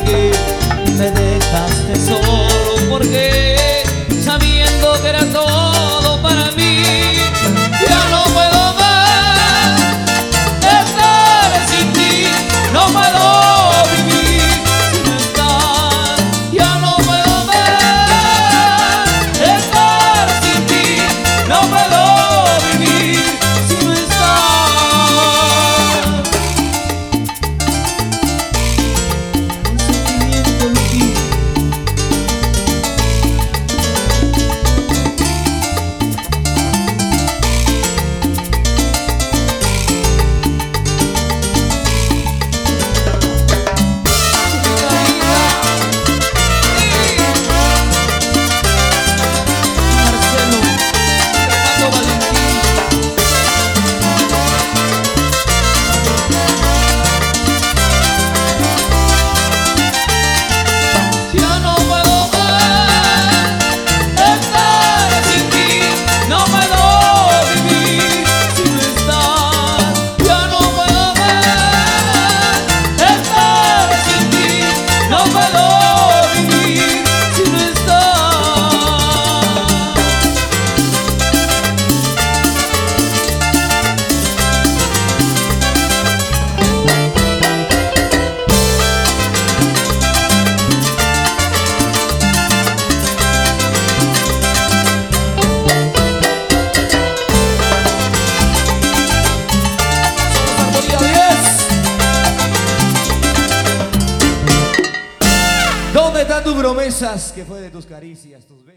qué me dejaste solo, porque sabiendo que era todo para mí, ya no puedo más estar sin ti, no puedo vivir si no estás, ya no puedo más estar sin ti, no puedo vivir si no estás. ¿Dónde están tus promesas? Que fue de tus caricias, tus besos.